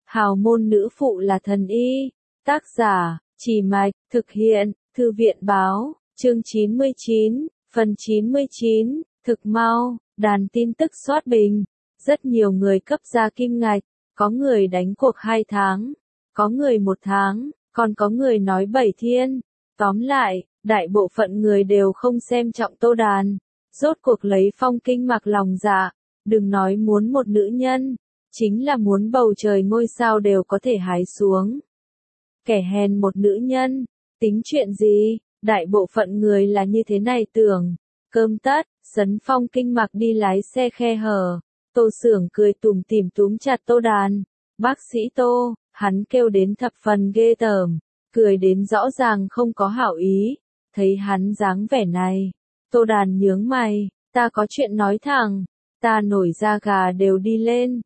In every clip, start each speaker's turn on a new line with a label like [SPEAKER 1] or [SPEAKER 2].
[SPEAKER 1] Hào môn nữ phụ là thần y. Tác giả, Chỉ Mạch, thực hiện, Thư viện báo, chương 99, phần 99, thực mau, đàn tin tức soát bình. Rất nhiều người cấp ra kim ngạch, có người đánh cuộc 2 tháng, có người 1 tháng, còn có người nói 7 thiên. Tóm lại, đại bộ phận người đều không xem trọng Tô Đàn. Rốt cuộc lấy Phong Kinh Mặc lòng dạ, đừng nói muốn một nữ nhân, chính là muốn bầu trời ngôi sao đều có thể hái xuống. Kẻ hèn một nữ nhân, tính chuyện gì, đại bộ phận người là như thế này tưởng. Cơm tất, sấn Phong Kinh Mặc đi lái xe khe hở, Tô Xưởng cười tủm tỉm túm chặt Tô Đàn. Bác sĩ Tô, hắn kêu đến thập phần ghê tởm, cười đến rõ ràng không có hảo ý. Thấy hắn dáng vẻ này, Tô Đàn nhướng mày, ta có chuyện nói thẳng, ta nổi da gà đều đi lên.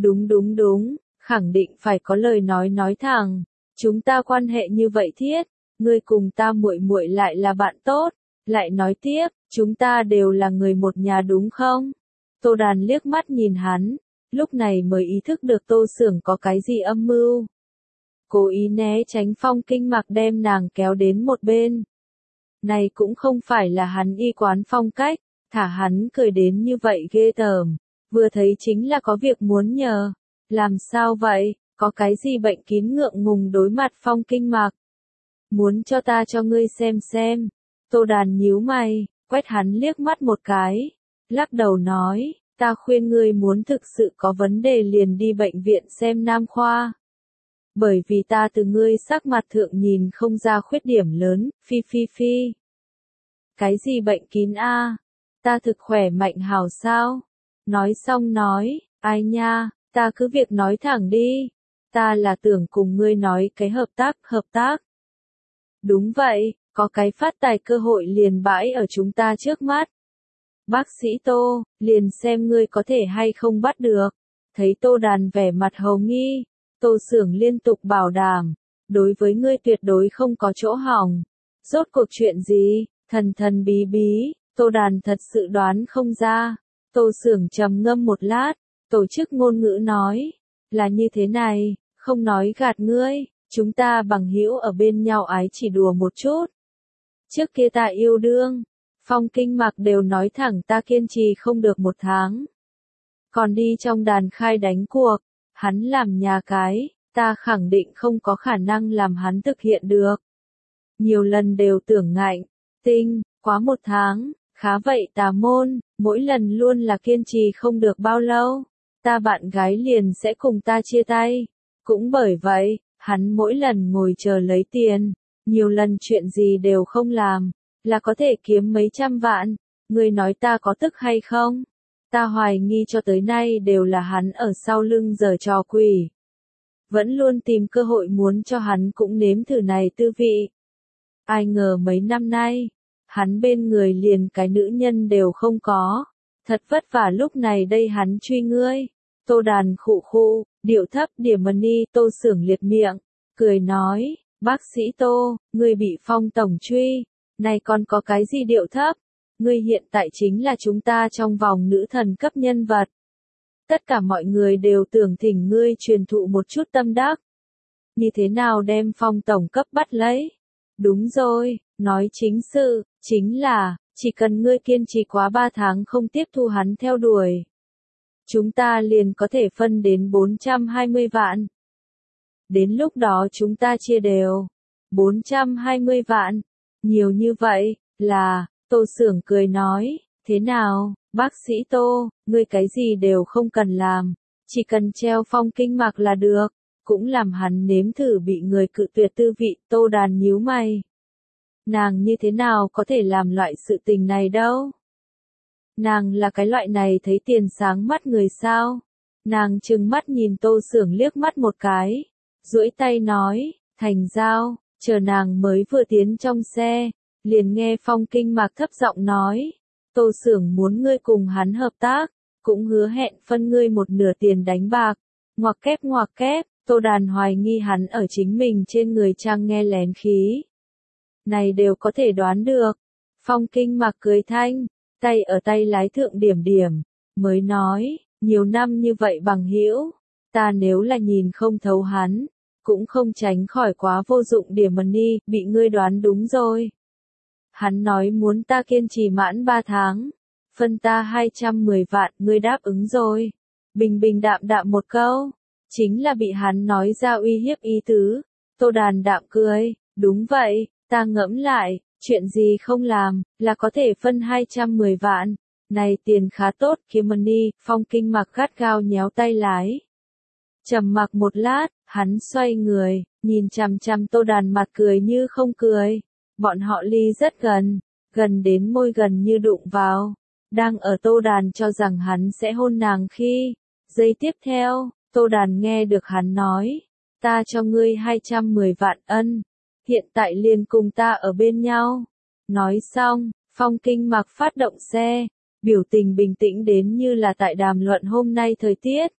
[SPEAKER 1] Đúng, khẳng định phải có lời nói thẳng. Chúng ta quan hệ như vậy thiết, ngươi cùng ta muội muội lại là bạn tốt, lại nói tiếp, chúng ta đều là người một nhà đúng không? Tô Đàn liếc mắt nhìn hắn, lúc này mới ý thức được Tô Xưởng có cái gì âm mưu. Cố ý né tránh Phong Kinh Mặc đem nàng kéo đến một bên. Này cũng không phải là hắn y quán phong cách, thả hắn cười đến như vậy ghê tởm, vừa thấy chính là có việc muốn nhờ. Làm sao vậy, có cái gì bệnh kín ngượng ngùng đối mặt Phong Kinh Mặc? Muốn cho ta cho ngươi xem. Tô Đàn nhíu mày, quét hắn liếc mắt một cái, lắc đầu nói, ta khuyên ngươi muốn thực sự có vấn đề liền đi bệnh viện xem nam khoa. Bởi vì ta từ ngươi sắc mặt thượng nhìn không ra khuyết điểm lớn, phi. Cái gì bệnh kín a? Ta thực khỏe mạnh hảo sao? Nói xong nói, ai nha, ta cứ việc nói thẳng đi. Ta là tưởng cùng ngươi nói cái hợp tác. Đúng vậy, có cái phát tài cơ hội liền bãi ở chúng ta trước mắt. Bác sĩ Tô, liền xem ngươi có thể hay không bắt được. Thấy Tô Đàn vẻ mặt hầu nghi, Tô Xưởng liên tục bảo đảm, đối với ngươi tuyệt đối không có chỗ hỏng. Rốt cuộc chuyện gì, thần bí, Tô Đàn thật sự đoán không ra. Tô Xưởng trầm ngâm một lát, tổ chức ngôn ngữ nói, là như thế này, không nói gạt ngươi, chúng ta bằng hữu ở bên nhau ái chỉ đùa một chút. Trước kia ta yêu đương, Phong Kinh Mặc đều nói thẳng ta kiên trì không được 1 tháng. Còn đi trong đàn khai đánh cuộc, hắn làm nhà cái, ta khẳng định không có khả năng làm hắn thực hiện được. Nhiều lần đều tưởng ngạnh, quá 1 tháng, khá vậy tà môn, mỗi lần luôn là kiên trì không được bao lâu, ta bạn gái liền sẽ cùng ta chia tay. Cũng bởi vậy, hắn mỗi lần ngồi chờ lấy tiền, nhiều lần chuyện gì đều không làm, là có thể kiếm mấy trăm vạn. Ngươi nói ta có tức hay không? Ta hoài nghi cho tới nay đều là hắn ở sau lưng giở trò quỷ. Vẫn luôn tìm cơ hội muốn cho hắn cũng nếm thử này tư vị. Ai ngờ mấy năm nay, hắn bên người liền cái nữ nhân đều không có. Thật vất vả lúc này đây hắn truy ngươi. Tô Đàn khụ, điệu thấp điểm money. Tô Xưởng liệt miệng, cười nói, bác sĩ Tô, ngươi bị Phong tổng truy, này còn có cái gì điệu thấp? Ngươi hiện tại chính là chúng ta trong vòng nữ thần cấp nhân vật. Tất cả mọi người đều tưởng thỉnh ngươi truyền thụ một chút tâm đắc. Như thế nào đem Phong tổng cấp bắt lấy? Đúng rồi, nói chính sự, chính là, chỉ cần ngươi kiên trì quá 3 tháng không tiếp thu hắn theo đuổi. Chúng ta liền có thể phân đến 420 vạn. Đến lúc đó chúng ta chia đều. 420 vạn. Nhiều như vậy, là, Tô Xưởng cười nói, thế nào, bác sĩ Tô, ngươi cái gì đều không cần làm, chỉ cần treo Phong Kinh Mặc là được, cũng làm hắn nếm thử bị người cự tuyệt tư vị. Tô Đàn nhíu mày. Nàng như thế nào có thể làm loại sự tình này đâu? Nàng là cái loại này thấy tiền sáng mắt người sao? Nàng trừng mắt nhìn Tô Xưởng liếc mắt một cái, duỗi tay nói, thành giao. Chờ nàng mới vừa tiến trong xe, liền nghe Phong Kinh Mặc thấp giọng nói, Tô Xưởng muốn ngươi cùng hắn hợp tác, cũng hứa hẹn phân ngươi 1/2 tiền đánh bạc. Ngoặc kép, Tô Đàn hoài nghi hắn ở chính mình trên người trang nghe lén khí. Này đều có thể đoán được. Phong Kinh Mặc cười thanh, tay ở tay lái thượng điểm, mới nói, nhiều năm như vậy bằng hữu, Ta nếu là nhìn không thấu hắn, cũng không tránh khỏi quá vô dụng điểm money, bị ngươi đoán đúng rồi. Hắn nói muốn ta kiên trì mãn 3 tháng, phân ta 210 vạn, ngươi đáp ứng rồi. Bình bình đạm đạm một câu, chính là bị hắn nói ra uy hiếp ý tứ. Tô Đàn đạm cười, đúng vậy, ta ngẫm lại, chuyện gì không làm, là có thể phân 210 vạn. Này tiền khá tốt, kiếm money, Phong Kinh Mặc gắt gao nhéo tay lái. Trầm mặc một lát, hắn xoay người, nhìn chằm chằm Tô Đàn mặt cười như không cười. Bọn họ ly rất gần, gần đến môi gần như đụng vào. Đang ở Tô Đàn cho rằng hắn sẽ hôn nàng khi, giây tiếp theo, Tô Đàn nghe được hắn nói, ta cho ngươi 210 vạn ân, hiện tại liền cùng ta ở bên nhau. Nói xong, Phong Kinh Mặc phát động xe, biểu tình bình tĩnh đến như là tại đàm luận hôm nay thời tiết.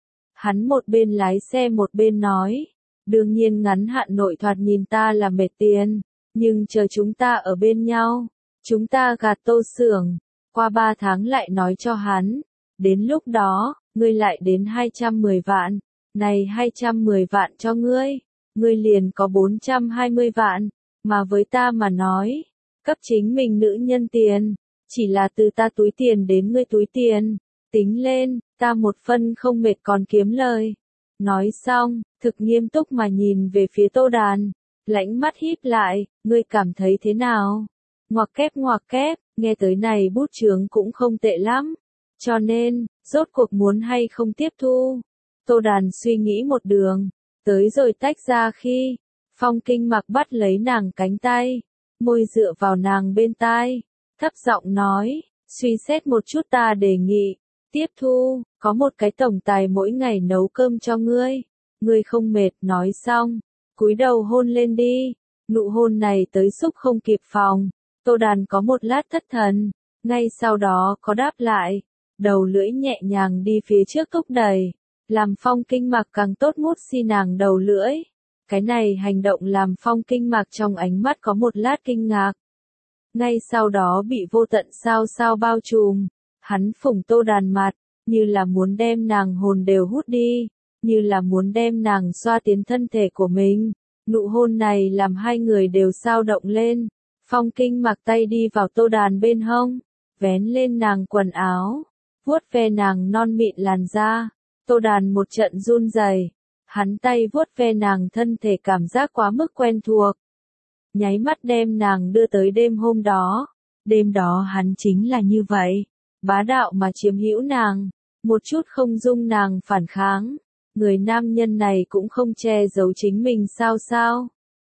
[SPEAKER 1] Hắn một bên lái xe một bên nói, đương nhiên ngắn hạn nội thoạt nhìn ta là mệt tiền, nhưng chờ chúng ta ở bên nhau, chúng ta gạt Tô Xưởng, qua 3 tháng lại nói cho hắn, đến lúc đó, ngươi lại đến 210 vạn, này 210 vạn cho ngươi liền có 420 vạn, mà với ta mà nói, cấp chính mình nữ nhân tiền, chỉ là từ ta túi tiền đến ngươi túi tiền, tính lên, ta một phân không mệt còn kiếm lời. Nói xong, thực nghiêm túc mà nhìn về phía Tô Đàn, lãnh mắt híp lại, ngươi cảm thấy thế nào? Ngoặc kép, nghe tới này bút chướng cũng không tệ lắm. Cho nên, rốt cuộc muốn hay không tiếp thu? Tô Đàn suy nghĩ một đường, tới rồi tách ra khi, Phong Kinh Mặc bắt lấy nàng cánh tay, môi dựa vào nàng bên tai, thấp giọng nói, suy xét một chút ta đề nghị, tiếp thu, có một cái tổng tài mỗi ngày nấu cơm cho ngươi không mệt. Nói xong, cúi đầu hôn lên đi, nụ hôn này tới xúc không kịp phòng, Tô Đàn có một lát thất thần, ngay sau đó có đáp lại, đầu lưỡi nhẹ nhàng đi phía trước thúc đẩy, làm Phong Kinh Mặc càng tốt mút xi nàng đầu lưỡi. Cái này hành động làm Phong Kinh Mặc trong ánh mắt có một lát kinh ngạc. Ngay sau đó bị vô tận sao sao bao trùm, hắn phủng Tô Đàn mặt, như là muốn đem nàng hồn đều hút đi, như là muốn đem nàng xoa tiến thân thể của mình. Nụ hôn này làm hai người đều sao động lên. Phong Kinh Mặc tay đi vào Tô Đàn bên hông, vén lên nàng quần áo, vuốt ve nàng non mịn làn da. Tô Đàn một trận run rẩy, hắn tay vuốt ve nàng thân thể cảm giác quá mức quen thuộc. Nháy mắt đem nàng đưa tới đêm hôm đó. Đêm đó hắn chính là như vậy, bá đạo mà chiếm hữu nàng, một chút không dung nàng phản kháng. Người nam nhân này cũng không che giấu chính mình sao,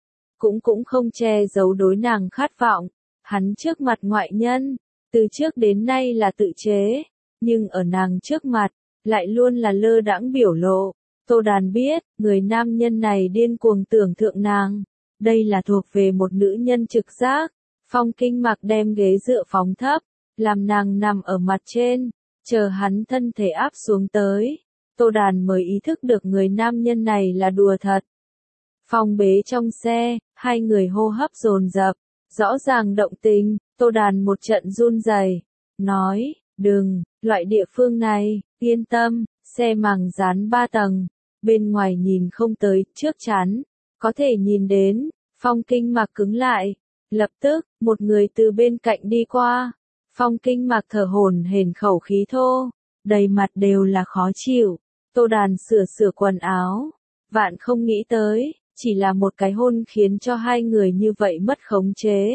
[SPEAKER 1] cũng không che giấu đối nàng khát vọng. Hắn trước mặt ngoại nhân, từ trước đến nay là tự chế, nhưng ở nàng trước mặt, lại luôn là lơ đãng biểu lộ. Tô Đàn biết, người nam nhân này điên cuồng tưởng thượng nàng. Đây là thuộc về một nữ nhân trực giác. Phong Kinh Mặc đem ghế dựa phóng thấp, làm nàng nằm ở mặt trên, chờ hắn thân thể áp xuống tới. Tô Đàn mới ý thức được người nam nhân này là đùa thật. Phong bế trong xe, hai người hô hấp dồn dập, rõ ràng động tình. Tô Đàn một trận run rẩy, nói, đừng, loại địa phương này, yên tâm, xe màng dán 3 tầng, bên ngoài nhìn không tới, trước chắn, có thể nhìn đến. Phong Kinh Mặc cứng lại, lập tức, một người từ bên cạnh đi qua. Phong Kinh Mặc thở hổn hển khẩu khí thô, đầy mặt đều là khó chịu. Tô Đàn sửa quần áo, vạn không nghĩ tới, chỉ là một cái hôn khiến cho hai người như vậy mất khống chế.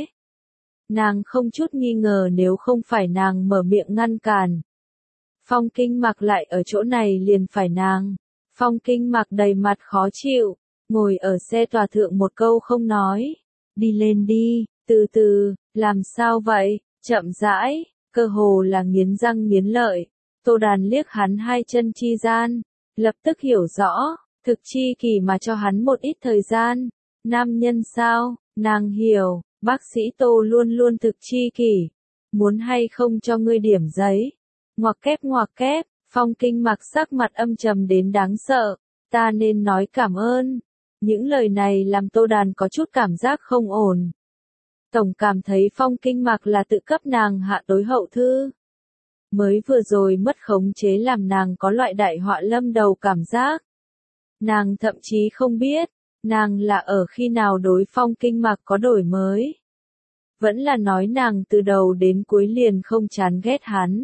[SPEAKER 1] Nàng không chút nghi ngờ nếu không phải nàng mở miệng ngăn cản, Phong Kinh Mặc lại ở chỗ này liền phải nàng. Phong Kinh Mặc đầy mặt khó chịu, ngồi ở xe tòa thượng một câu không nói. Đi lên đi, từ từ, làm sao vậy, chậm rãi, cơ hồ là nghiến răng nghiến lợi. Tô Đàn liếc hắn hai chân chi gian, lập tức hiểu rõ, thực chi kỳ mà cho hắn một ít thời gian. Nam nhân sao, nàng hiểu, bác sĩ Tô luôn luôn thực chi kỳ. Muốn hay không cho ngươi điểm giấy. Ngoặc kép, Phong Kinh Mặc sắc mặt âm trầm đến đáng sợ. Ta nên nói cảm ơn. Những lời này làm Tô Đàn có chút cảm giác không ổn. Tổng cảm thấy Phong Kinh Mặc là tự cấp nàng hạ tối hậu thư. mới vừa rồi mất khống chế làm nàng có loại đại họa lâm đầu cảm giác. Nàng thậm chí không biết, nàng là ở khi nào đối Phong Kinh Mạc có đổi mới. Vẫn là nói nàng từ đầu đến cuối liền không chán ghét hắn.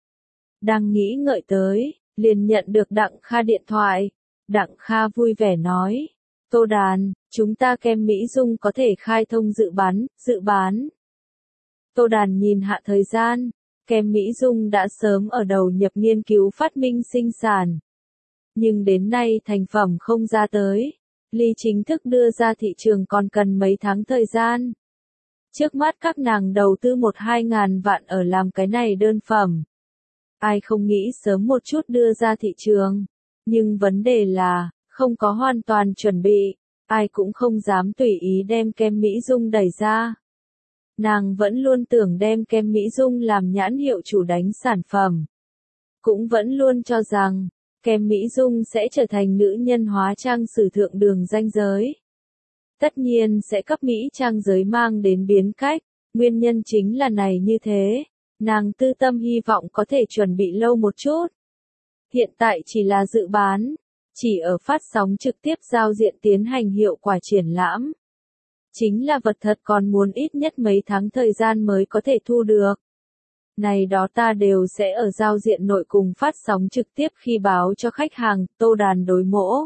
[SPEAKER 1] Đang nghĩ ngợi tới, liền nhận được Đặng Kha điện thoại. Đặng Kha vui vẻ nói, Tô Đàn, chúng ta kem Mỹ Dung có thể khai thông dự bán. Tô Đàn nhìn hạ thời gian, kem Mỹ Dung đã sớm ở đầu nhập nghiên cứu phát minh sinh sản. Nhưng đến nay thành phẩm không ra tới, ly chính thức đưa ra thị trường còn cần mấy tháng thời gian. Trước mắt các nàng đầu tư 1-2 ngàn vạn ở làm cái này đơn phẩm. Ai không nghĩ sớm một chút đưa ra thị trường, nhưng vấn đề là, không có hoàn toàn chuẩn bị, ai cũng không dám tùy ý đem kem Mỹ Dung đẩy ra. Nàng vẫn luôn tưởng đem kem Mỹ Dung làm nhãn hiệu chủ đánh sản phẩm. Cũng vẫn luôn cho rằng, kem Mỹ Dung sẽ trở thành nữ nhân hóa trang sử thượng đường ranh giới. Tất nhiên sẽ cấp Mỹ trang giới mang đến biến cách, nguyên nhân chính là này như thế. Nàng tư tâm hy vọng có thể chuẩn bị lâu một chút. Hiện tại chỉ là dự bán, chỉ ở phát sóng trực tiếp giao diện tiến hành hiệu quả triển lãm. Chính là vật thật còn muốn ít nhất mấy tháng thời gian mới có thể thu được. Này đó ta đều sẽ ở giao diện nội cùng phát sóng trực tiếp khi báo cho khách hàng, Tô Đàn đối mỗ.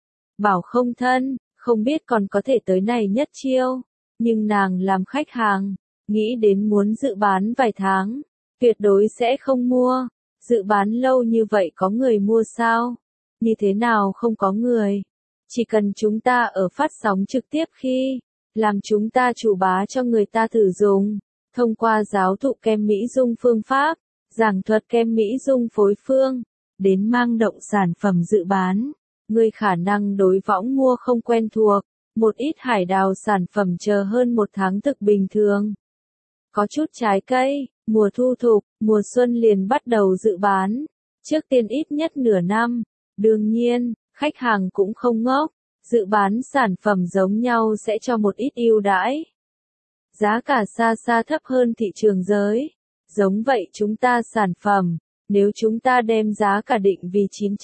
[SPEAKER 1] Bảo không thân, không biết còn có thể tới này nhất chiêu, nhưng nàng làm khách hàng, nghĩ đến muốn dự bán vài tháng, tuyệt đối sẽ không mua. Dự bán lâu như vậy có người mua sao? Như thế nào không có người? Chỉ cần chúng ta ở phát sóng trực tiếp khi, làm chúng ta chủ bá cho người ta thử dùng, thông qua giáo thụ kem Mỹ Dung phương pháp, giảng thuật kem Mỹ Dung phối phương, đến mang động sản phẩm dự bán. Người khả năng đối võng mua không quen thuộc, một ít hải đào sản phẩm chờ hơn một tháng thực bình thường. Có chút trái cây, mùa thu thục, mùa xuân liền bắt đầu dự bán, trước tiên ít nhất nửa năm. Đương nhiên, khách hàng cũng không ngốc, dự bán sản phẩm giống nhau sẽ cho một ít ưu đãi. Giá cả xa xa thấp hơn thị trường giới. Giống vậy chúng ta sản phẩm, nếu chúng ta đem giá cả định vì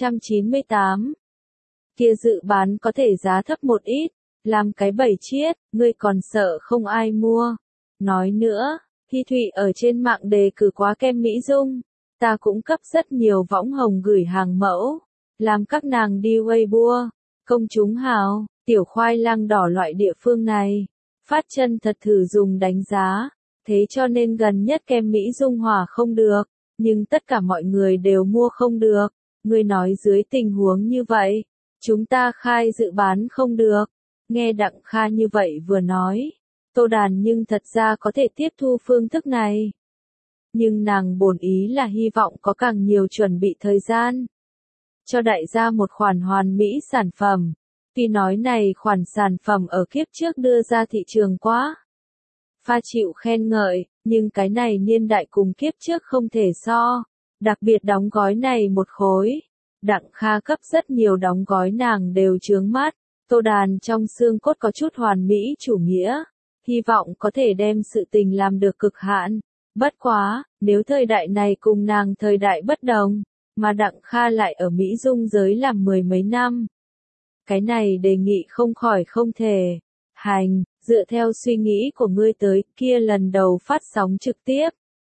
[SPEAKER 1] 998, kia dự bán có thể giá thấp một ít, làm cái 7 chiết, ngươi còn sợ không ai mua. Nói nữa, Hi Thụy ở trên mạng đề cử quá kem Mỹ Dung, ta cũng cấp rất nhiều võng hồng gửi hàng mẫu, làm các nàng đi Weibo, công chúng hào, tiểu khoai lang đỏ loại địa phương này, phát chân thật thử dùng đánh giá, thế cho nên gần nhất kem Mỹ Dung hỏa không được, nhưng tất cả mọi người đều mua không được. Ngươi nói dưới tình huống như vậy, chúng ta khai dự bán không được. Nghe Đặng Kha như vậy vừa nói, Tô Đàn nhưng thật ra có thể tiếp thu phương thức này. Nhưng nàng bổn ý là hy vọng có càng nhiều chuẩn bị thời gian. Cho đại gia một khoản hoàn mỹ sản phẩm. Tuy nói này khoản sản phẩm ở kiếp trước đưa ra thị trường quá pha chịu khen ngợi, nhưng cái này niên đại cùng kiếp trước không thể so. Đặc biệt đóng gói này một khối. Đặng Kha cấp rất nhiều đóng gói nàng đều chướng mắt. Tô Đàn trong xương cốt có chút hoàn mỹ chủ nghĩa. Hy vọng có thể đem sự tình làm được cực hạn. Bất quá, nếu thời đại này cùng nàng thời đại bất đồng, mà Đặng Kha lại ở Mỹ Dung giới làm 10 mấy năm. Cái này đề nghị không khỏi không thể. Hành, dựa theo suy nghĩ của ngươi tới, kia lần đầu phát sóng trực tiếp.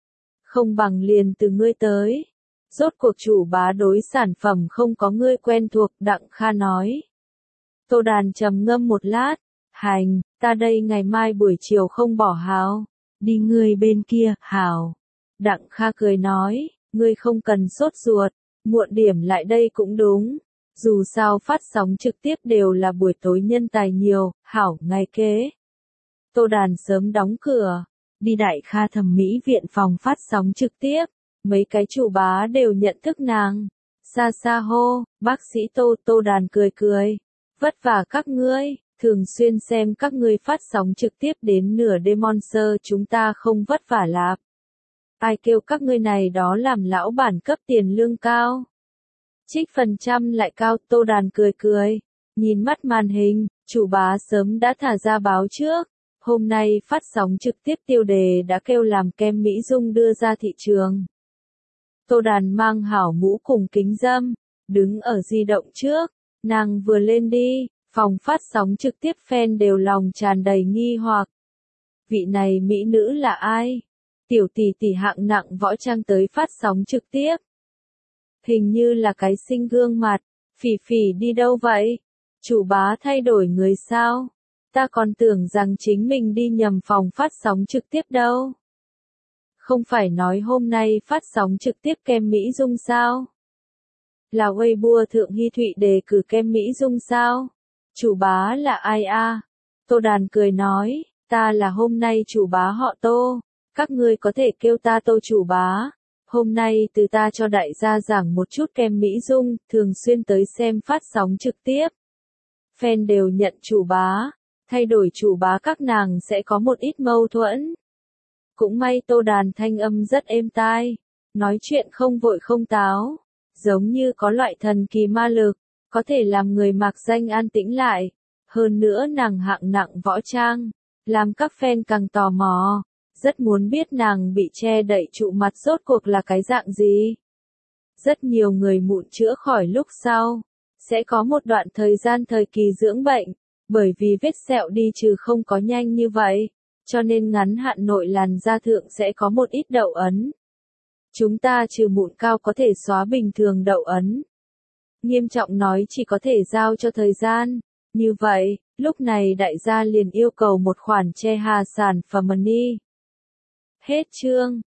[SPEAKER 1] Không bằng liền từ ngươi tới. Rốt cuộc chủ bá đối sản phẩm không có ngươi quen thuộc, Đặng Kha nói. Tô Đàn trầm ngâm một lát. Hành, ta đây ngày mai buổi chiều không bỏ hào. Đi ngươi bên kia, hào. Đặng Kha cười nói, ngươi không cần sốt ruột, muộn điểm lại đây cũng đúng. Dù sao phát sóng trực tiếp đều là buổi tối nhân tài nhiều, hảo, ngày kế. Tô Đàn sớm đóng cửa, đi Đại Kha thẩm mỹ viện phòng phát sóng trực tiếp, mấy cái chủ bá đều nhận thức nàng. Xa xa hô, bác sĩ Tô. Tô Đàn cười cười, vất vả các ngươi, thường xuyên xem các ngươi phát sóng trực tiếp đến nửa đêm monster, chúng ta không vất vả lạp. Ai kêu các ngươi này đó làm lão bản cấp tiền lương cao. Trích phần trăm lại cao. Tô Đàn cười cười, nhìn mắt màn hình, chủ bá sớm đã thả ra báo trước. Hôm nay phát sóng trực tiếp tiêu đề đã kêu làm kem Mỹ Dung đưa ra thị trường. Tô Đàn mang hảo mũ cùng kính râm, đứng ở di động trước, nàng vừa lên đi, phòng phát sóng trực tiếp fan đều lòng tràn đầy nghi hoặc. Vị này mỹ nữ là ai? Tiểu tỷ tỷ hạng nặng võ trang tới phát sóng trực tiếp. Hình như là cái xinh gương mặt, Phỉ Phỉ đi đâu vậy? Chủ bá thay đổi người sao? Ta còn tưởng rằng chính mình đi nhầm phòng phát sóng trực tiếp đâu. Không phải nói hôm nay phát sóng trực tiếp kem Mỹ Dung sao? Là Weibo thượng Hy Thụy đề cử kem Mỹ Dung sao? Chủ bá là ai a? Tô Đàn cười nói, ta là hôm nay chủ bá họ Tô, các ngươi có thể kêu ta Tô chủ bá. Hôm nay từ ta cho đại gia giảng một chút kem Mỹ Dung, thường xuyên tới xem phát sóng trực tiếp. Fan đều nhận chủ bá, thay đổi chủ bá các nàng sẽ có một ít mâu thuẫn. Cũng may Tô Đàn thanh âm rất êm tai, nói chuyện không vội không táo, giống như có loại thần kỳ ma lực, có thể làm người mạc danh an tĩnh lại. Hơn nữa nàng hạng nặng võ trang, làm các fan càng tò mò, rất muốn biết nàng bị che đậy trụ mặt rốt cuộc là cái dạng gì. Rất nhiều người mụn chữa khỏi lúc sau, sẽ có một đoạn thời gian thời kỳ dưỡng bệnh, bởi vì vết sẹo đi trừ không có nhanh như vậy, cho nên ngắn hạn nội làn da thượng sẽ có một ít đậu ấn. Chúng ta trừ mụn cao có thể xóa bình thường đậu ấn. Nghiêm trọng nói chỉ có thể giao cho thời gian. Như vậy, lúc này đại gia liền yêu cầu một khoản che hà sản phẩm money. Hết chương.